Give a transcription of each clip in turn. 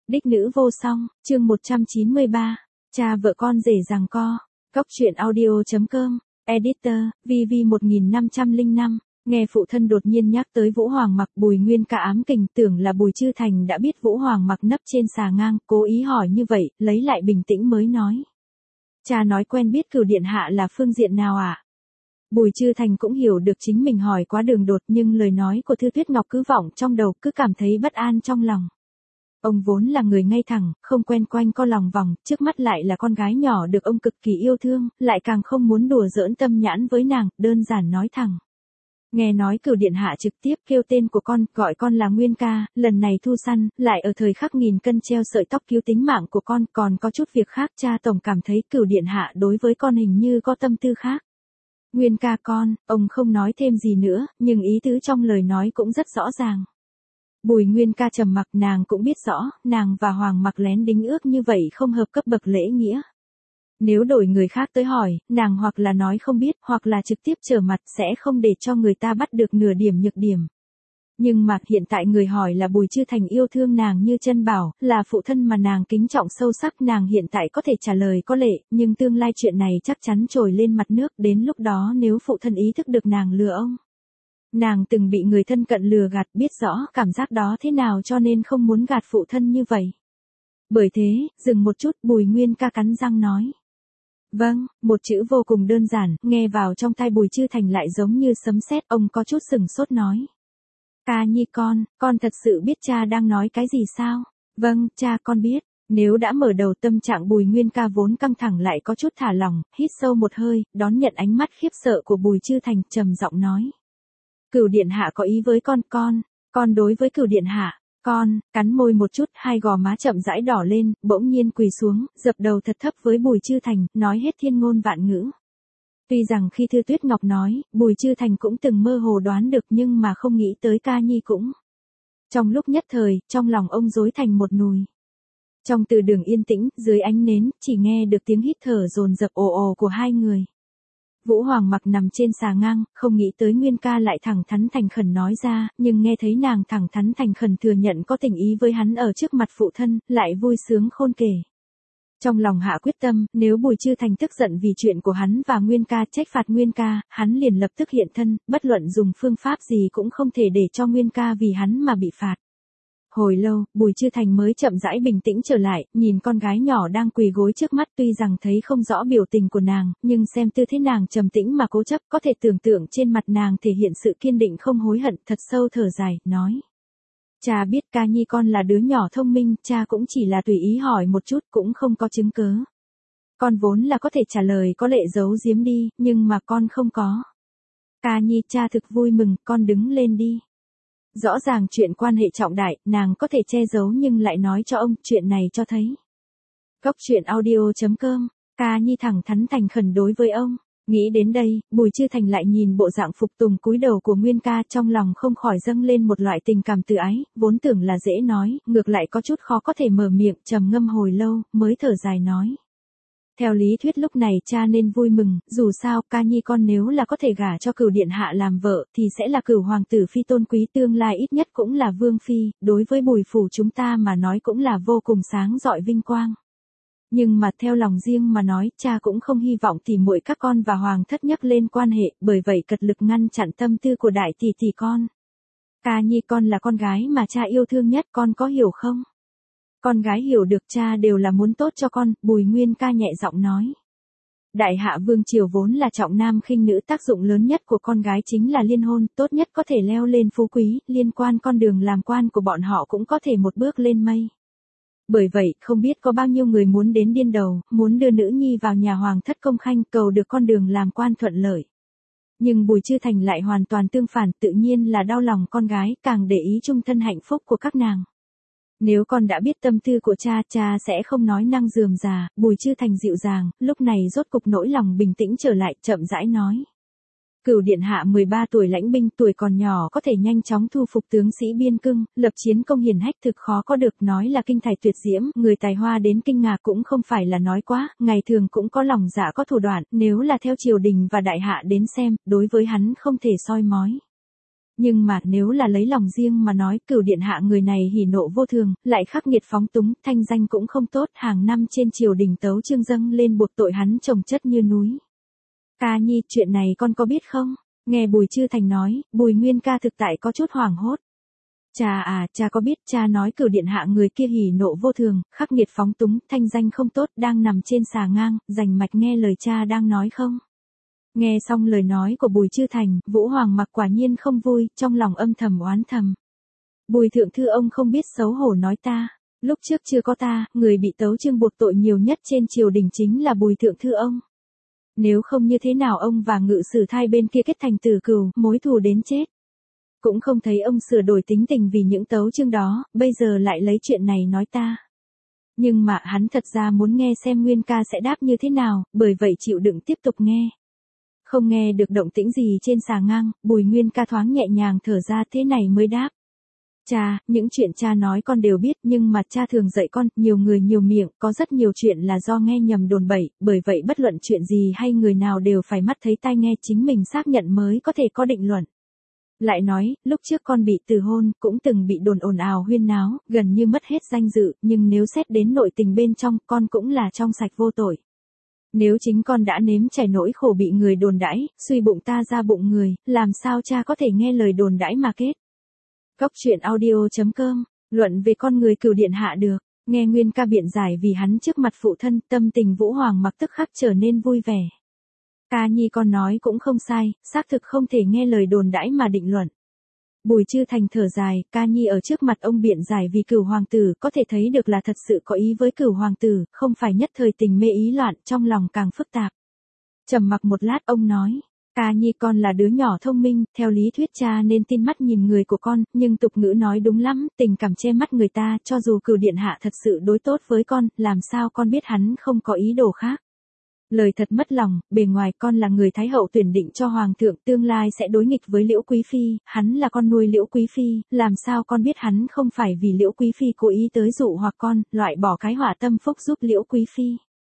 Đích nữ vô song, chương 193. Cha vợ con rể giằng co. Cóc truyện audio.com. Editor, VV1505. Nghe phụ thân đột nhiên nhắc tới Vũ Hoàng Mặc, Bùi Nguyên Ca ám kình, tưởng là Bùi Chư Thành đã biết Vũ Hoàng Mặc nấp trên xà ngang, cố ý hỏi như vậy, lấy lại bình tĩnh mới nói. Cha nói quen biết Cửu điện hạ là phương diện nào ạ? Bùi Chư Thành cũng hiểu được chính mình hỏi quá đường đột, nhưng lời nói của Thư Tuyết Ngọc cứ vọng trong đầu, cứ cảm thấy bất an trong lòng. Ông vốn là người ngay thẳng, không quen quanh co lòng vòng, trước mắt lại là con gái nhỏ được ông cực kỳ yêu thương, lại càng không muốn đùa giỡn tâm nhãn với nàng, đơn giản nói thẳng. Nghe nói Cửu điện hạ trực tiếp kêu tên của con, gọi con là Nguyên Ca, lần này thu săn, lại ở thời khắc nghìn cân treo sợi tóc cứu tính mạng của con, còn có chút việc khác, cha tổng cảm thấy Cửu điện hạ đối với con hình như có tâm tư khác. Nguyên Ca con, ông không nói thêm gì nữa, nhưng ý tứ trong lời nói cũng rất rõ ràng. Bùi Nguyên Ca trầm mặc, nàng cũng biết rõ, nàng và Hoàng Mặc lén đính ước như vậy không hợp cấp bậc lễ nghĩa. Nếu đổi người khác tới hỏi, nàng hoặc là nói không biết, hoặc là trực tiếp trở mặt, sẽ không để cho người ta bắt được nửa điểm nhược điểm. Nhưng mà hiện tại người hỏi là Bùi Chư Thành yêu thương nàng như chân bảo, là phụ thân mà nàng kính trọng sâu sắc, nàng hiện tại có thể trả lời có lệ, nhưng tương lai chuyện này chắc chắn trồi lên mặt nước, đến lúc đó nếu phụ thân ý thức được nàng lừa ông. Nàng từng bị người thân cận lừa gạt, biết rõ cảm giác đó thế nào, cho nên không muốn gạt phụ thân như vậy. Bởi thế, dừng một chút, Bùi Nguyên Ca cắn răng nói. Vâng, một chữ vô cùng đơn giản, nghe vào trong tai Bùi Chư Thành lại giống như sấm sét, ông có chút sừng sốt nói. Ca nhi con thật sự biết cha đang nói cái gì sao? Vâng, cha con biết. Nếu đã mở đầu, tâm trạng Bùi Nguyên Ca vốn căng thẳng lại có chút thả lỏng, hít sâu một hơi, đón nhận ánh mắt khiếp sợ của Bùi Chư Thành, trầm giọng nói. Cửu điện hạ có ý với con đối với Cửu điện hạ, cắn môi một chút, hai gò má chậm rãi đỏ lên, bỗng nhiên quỳ xuống, dập đầu thật thấp với Bùi Chư Thành, nói hết thiên ngôn vạn ngữ. Tuy rằng khi Thư Tuyết Ngọc nói, Bùi Chư Thành cũng từng mơ hồ đoán được, nhưng mà không nghĩ tới Ca Nhi cũng. Trong lúc nhất thời, trong lòng ông rối thành một nùi. Trong từ đường yên tĩnh, dưới ánh nến, chỉ nghe được tiếng hít thở dồn dập ồ ồ của hai người. Vũ Hoàng Mặc nằm trên xà ngang, không nghĩ tới Nguyên Ca lại thẳng thắn thành khẩn nói ra, nhưng nghe thấy nàng thẳng thắn thành khẩn thừa nhận có tình ý với hắn ở trước mặt phụ thân, lại vui sướng khôn kể. Trong lòng hạ quyết tâm, nếu Bùi Chư Thành tức giận vì chuyện của hắn và Nguyên Ca, trách phạt Nguyên Ca, hắn liền lập tức hiện thân, bất luận dùng phương pháp gì cũng không thể để cho Nguyên Ca vì hắn mà bị phạt. Hồi lâu, Bùi Chư Thành mới chậm rãi bình tĩnh trở lại, nhìn con gái nhỏ đang quỳ gối trước mắt, tuy rằng thấy không rõ biểu tình của nàng, nhưng xem tư thế nàng trầm tĩnh mà cố chấp, có thể tưởng tượng trên mặt nàng thể hiện sự kiên định không hối hận, thật sâu thở dài, nói. Cha biết Ca Nhi con là đứa nhỏ thông minh, cha cũng chỉ là tùy ý hỏi một chút, cũng không có chứng cớ. Con vốn là có thể trả lời có lệ giấu giếm đi, nhưng mà con không có. Ca Nhi, cha thực vui mừng, con đứng lên đi. Rõ ràng chuyện quan hệ trọng đại, nàng có thể che giấu nhưng lại nói cho ông, chuyện này cho thấy. Cóc truyện audio.com, Ca Nhi thẳng thắn thành khẩn đối với ông. Nghĩ đến đây, Bùi Chư Thành lại nhìn bộ dạng phục tùng cúi đầu của Nguyên Ca, trong lòng không khỏi dâng lên một loại tình cảm tự ái, vốn tưởng là dễ nói, ngược lại có chút khó có thể mở miệng, trầm ngâm hồi lâu, mới thở dài nói. Theo lý thuyết lúc này cha nên vui mừng, dù sao, Ca Nhi con nếu là có thể gả cho Cửu điện hạ làm vợ, thì sẽ là Cửu hoàng tử phi tôn quý, tương lai ít nhất cũng là vương phi, đối với Bùi phủ chúng ta mà nói cũng là vô cùng sáng rọi vinh quang. Nhưng mà theo lòng riêng mà nói, cha cũng không hy vọng tỉ muội các con và hoàng thất nhắc lên quan hệ, bởi vậy cật lực ngăn chặn tâm tư của đại tỷ tỷ con. Ca Nhi con là con gái mà cha yêu thương nhất, con có hiểu không? Con gái hiểu được, cha đều là muốn tốt cho con, Bùi Nguyên Ca nhẹ giọng nói. Đại hạ vương triều vốn là trọng nam khinh nữ, tác dụng lớn nhất của con gái chính là liên hôn, tốt nhất có thể leo lên phú quý, liên quan con đường làm quan của bọn họ cũng có thể một bước lên mây. Bởi vậy, không biết có bao nhiêu người muốn đến điên đầu, muốn đưa nữ nhi vào nhà hoàng thất công khanh, cầu được con đường làm quan thuận lợi. Nhưng Bùi Chư Thành lại hoàn toàn tương phản, tự nhiên là đau lòng con gái, càng để ý chung thân hạnh phúc của các nàng. Nếu con đã biết tâm tư của cha, cha sẽ không nói năng rườm rà. Bùi Chư Thành dịu dàng, lúc này rốt cục nỗi lòng bình tĩnh trở lại, chậm rãi nói. Cửu điện hạ 13 tuổi lãnh binh, tuổi còn nhỏ có thể nhanh chóng thu phục tướng sĩ biên cương, lập chiến công hiển hách thực khó có được, nói là kinh tài tuyệt diễm, người tài hoa đến kinh ngạc cũng không phải là nói quá, ngày thường cũng có lòng dạ có thủ đoạn, nếu là theo triều đình và đại hạ đến xem, đối với hắn không thể soi mói. Nhưng mà nếu là lấy lòng riêng mà nói, Cửu điện hạ người này hỉ nộ vô thường, lại khắc nghiệt phóng túng, thanh danh cũng không tốt, hàng năm trên triều đình tấu chương dâng lên buộc tội hắn chồng chất như núi. Ca nhi, chuyện này con có biết không? Nghe Bùi Chư Thành nói, Bùi Nguyên ca thực tại có chút hoảng hốt. Cha có biết, cha nói Cửu điện hạ người kia hỉ nộ vô thường, khắc nghiệt phóng túng, thanh danh không tốt, đang nằm trên xà ngang, rành mạch nghe lời cha đang nói không? Nghe xong lời nói của Bùi Chư Thành, Vũ Hoàng Mặc quả nhiên không vui, trong lòng âm thầm oán thầm. Bùi thượng thư ông không biết xấu hổ nói ta, lúc trước chưa có ta, người bị tấu chương buộc tội nhiều nhất trên triều đình chính là Bùi thượng thư ông. Nếu không như thế nào ông và Ngự Sử Thai bên kia kết thành tử cừu, mối thù đến chết. Cũng không thấy ông sửa đổi tính tình vì những tấu chương đó, bây giờ lại lấy chuyện này nói ta. Nhưng mà hắn thật ra muốn nghe xem Nguyên ca sẽ đáp như thế nào, bởi vậy chịu đựng tiếp tục nghe. Không nghe được động tĩnh gì trên xà ngang, Bùi Nguyên ca thoáng nhẹ nhàng thở ra, thế này mới đáp. Cha, những chuyện cha nói con đều biết, nhưng mà cha thường dạy con, nhiều người nhiều miệng, có rất nhiều chuyện là do nghe nhầm đồn bậy, bởi vậy bất luận chuyện gì hay người nào đều phải mắt thấy tai nghe, chính mình xác nhận mới có thể có định luận. Lại nói, lúc trước con bị từ hôn, cũng từng bị đồn ồn ào huyên náo, gần như mất hết danh dự, nhưng nếu xét đến nội tình bên trong, con cũng là trong sạch vô tội. Nếu chính con đã nếm trải nỗi khổ bị người đồn đãi, suy bụng ta ra bụng người, làm sao cha có thể nghe lời đồn đãi mà kết? Cóc truyện audio.com, luận về con người Cửu điện hạ được, nghe Nguyên ca biện giải vì hắn trước mặt phụ thân, tâm tình Vũ Hoàng Mặc tức khắc trở nên vui vẻ. Ca nhi con nói cũng không sai, xác thực không thể nghe lời đồn đãi mà định luận. Bùi Chư Thành thở dài, ca nhi ở trước mặt ông biện giải vì Cửu hoàng tử, có thể thấy được là thật sự có ý với Cửu hoàng tử, không phải nhất thời tình mê ý loạn, trong lòng càng phức tạp. Trầm mặc một lát ông nói, ca nhi con là đứa nhỏ thông minh, theo lý thuyết cha nên tin mắt nhìn người của con, nhưng tục ngữ nói đúng lắm, tình cảm che mắt người ta, cho dù Cửu điện hạ thật sự đối tốt với con, làm sao con biết hắn không có ý đồ khác. Lời thật mất lòng, bề ngoài con là người Thái hậu tuyển định cho hoàng thượng, tương lai sẽ đối nghịch với Liễu Quý Phi, hắn là con nuôi Liễu Quý Phi, làm sao con biết hắn không phải vì Liễu Quý Phi cố ý tới dụ hoặc con, loại bỏ cái họa tâm phúc giúp Liễu Quý Phi.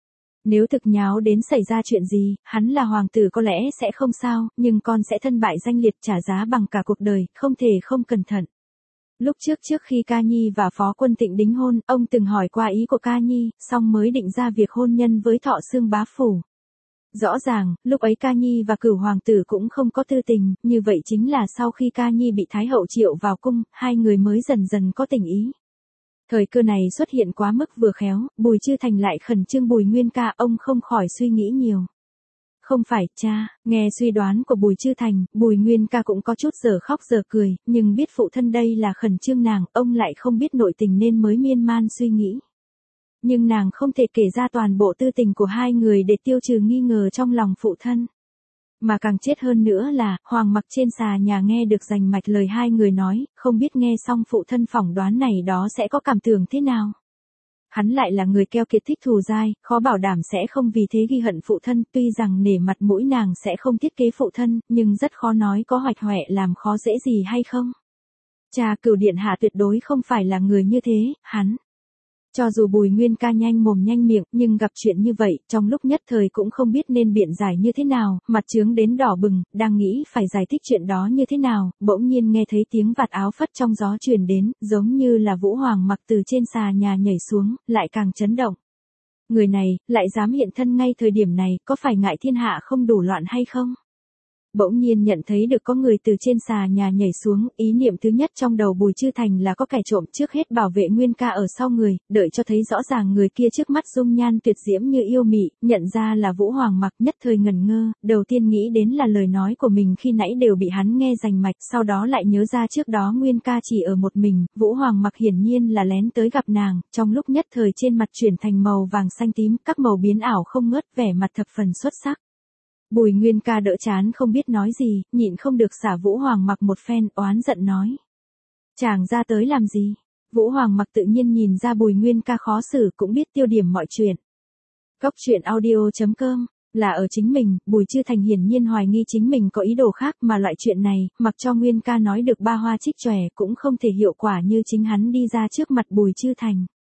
Nếu thực nháo đến xảy ra chuyện gì, hắn là hoàng tử có lẽ sẽ không sao, nhưng con sẽ thân bại danh liệt trả giá bằng cả cuộc đời, không thể không cẩn thận. Lúc trước khi Ca Nhi và Phó Quân Tịnh đính hôn, ông từng hỏi qua ý của Ca Nhi, xong mới định ra việc hôn nhân với Thọ Xương bá phủ. Rõ ràng, lúc ấy Ca Nhi và Cửu hoàng tử cũng không có tư tình, như vậy chính là sau khi Ca Nhi bị Thái hậu triệu vào cung, hai người mới dần dần có tình ý. Thời cơ này xuất hiện quá mức vừa khéo, Bùi Chư Thành lại khẩn trương Bùi Nguyên ca, ông không khỏi suy nghĩ nhiều. Không phải, cha, nghe suy đoán của Bùi Chư Thành, Bùi Nguyên ca cũng có chút giờ khóc giờ cười, nhưng biết phụ thân đây là khẩn trương nàng, ông lại không biết nội tình nên mới miên man suy nghĩ. Nhưng nàng không thể kể ra toàn bộ tư tình của hai người để tiêu trừ nghi ngờ trong lòng phụ thân. Mà càng chết hơn nữa là, Hoàng Mặc trên xà nhà nghe được rành mạch lời hai người nói, không biết nghe xong phụ thân phỏng đoán này đó sẽ có cảm tưởng thế nào. Hắn lại là người keo kiệt thích thù dai, khó bảo đảm sẽ không vì thế ghi hận phụ thân, tuy rằng nể mặt mũi nàng sẽ không thiết kế phụ thân, nhưng rất khó nói có hoạch hoẹ làm khó dễ gì hay không. Cha, Cửu điện hạ tuyệt đối không phải là người như thế, hắn. Cho dù Bùi Nguyên ca nhanh mồm nhanh miệng, nhưng gặp chuyện như vậy, trong lúc nhất thời cũng không biết nên biện giải như thế nào, mặt trướng đến đỏ bừng, đang nghĩ phải giải thích chuyện đó như thế nào, bỗng nhiên nghe thấy tiếng vạt áo phất trong gió truyền đến, giống như là Vũ Hoàng Mặc từ trên xà nhà nhảy xuống, lại càng chấn động. Người này, lại dám hiện thân ngay thời điểm này, có phải ngại thiên hạ không đủ loạn hay không? Bỗng nhiên nhận thấy được có người từ trên xà nhà nhảy xuống, ý niệm thứ nhất trong đầu Bùi Chư Thành là có kẻ trộm, trước hết bảo vệ Nguyên ca ở sau người, đợi cho thấy rõ ràng người kia trước mắt dung nhan tuyệt diễm như yêu mị, nhận ra là Vũ Hoàng Mặc, nhất thời ngẩn ngơ, đầu tiên nghĩ đến là lời nói của mình khi nãy đều bị hắn nghe rành mạch, sau đó lại nhớ ra trước đó Nguyên ca chỉ ở một mình, Vũ Hoàng Mặc hiển nhiên là lén tới gặp nàng, trong lúc nhất thời trên mặt chuyển thành màu vàng xanh tím, các màu biến ảo không ngớt, vẻ mặt thập phần xuất sắc. Bùi Nguyên ca đỡ chán không biết nói gì, nhịn không được xả Vũ Hoàng Mặc một phen, oán giận nói. Chàng ra tới làm gì? Vũ Hoàng Mặc tự nhiên nhìn ra Bùi Nguyên ca khó xử, cũng biết tiêu điểm mọi chuyện. Cóc truyện audio.com, là ở chính mình, Bùi Chư Thành hiển nhiên hoài nghi chính mình có ý đồ khác, mà loại chuyện này, mặc cho Nguyên ca nói được ba hoa trích chòe cũng không thể hiệu quả như chính hắn đi ra trước mặt Bùi Chư Thành.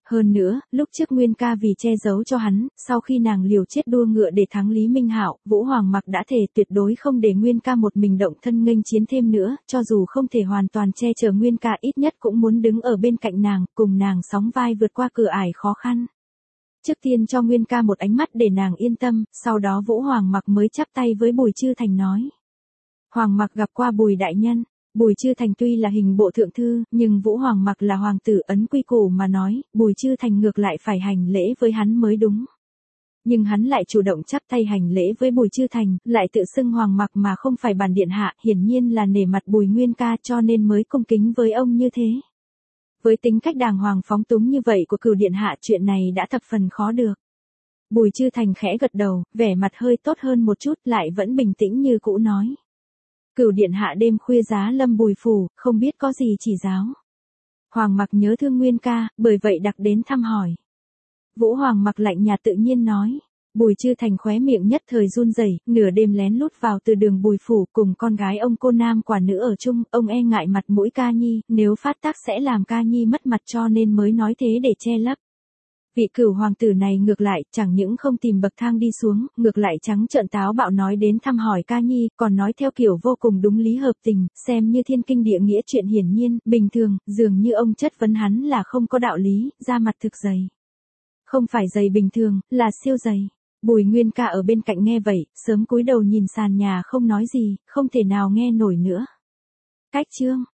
Hơn nữa, lúc trước Nguyên ca vì che giấu cho hắn, sau khi nàng liều chết đua ngựa để thắng Lý Minh Hạo, Vũ Hoàng Mặc đã thề tuyệt đối không để Nguyên ca một mình động thân nghênh chiến thêm nữa, cho dù không thể hoàn toàn che chở Nguyên ca ít nhất cũng muốn đứng ở bên cạnh nàng, cùng nàng sóng vai vượt qua cửa ải khó khăn. Trước tiên cho Nguyên ca một ánh mắt để nàng yên tâm, sau đó Vũ Hoàng Mặc mới chắp tay với Bùi Chư Thành nói. Hoàng Mặc gặp qua Bùi đại nhân. Bùi Chư Thành tuy là hình bộ thượng thư, nhưng Vũ Hoàng Mặc là hoàng tử ấn quy củ mà nói, Bùi Chư Thành ngược lại phải hành lễ với hắn mới đúng. Nhưng hắn lại chủ động chắp tay hành lễ với Bùi Chư Thành, lại tự xưng Hoàng Mặc mà không phải bản điện hạ, hiển nhiên là nể mặt Bùi Nguyên ca cho nên mới cung kính với ông như thế. Với tính cách đàng hoàng phóng túng như vậy của Cửu điện hạ, chuyện này đã thập phần khó được. Bùi Chư Thành khẽ gật đầu, vẻ mặt hơi tốt hơn một chút, lại vẫn bình tĩnh như cũ nói. Cửu điện hạ đêm khuya giá lâm Bùi phủ, không biết có gì chỉ giáo. Hoàng Mặc nhớ thương Nguyên ca, bởi vậy đặc đến thăm hỏi. Vũ Hoàng Mặc lạnh nhạt tự nhiên nói. Bùi Chư Thành khóe miệng nhất thời run rẩy, nửa đêm lén lút vào từ đường Bùi phủ cùng con gái ông cô nam quả nữ ở chung, ông e ngại mặt mũi ca nhi, nếu phát tác sẽ làm ca nhi mất mặt cho nên mới nói thế để che lấp. Vị Cửu hoàng tử này ngược lại, chẳng những không tìm bậc thang đi xuống, ngược lại trắng trợn táo bạo nói đến thăm hỏi ca nhi, còn nói theo kiểu vô cùng đúng lý hợp tình, xem như thiên kinh địa nghĩa chuyện hiển nhiên, bình thường, dường như ông chất vấn hắn là không có đạo lý, ra mặt thực dày. Không phải dày bình thường, là siêu dày. Bùi Nguyên ca ở bên cạnh nghe vậy, sớm cúi đầu nhìn sàn nhà không nói gì, không thể nào nghe nổi nữa. Cách chương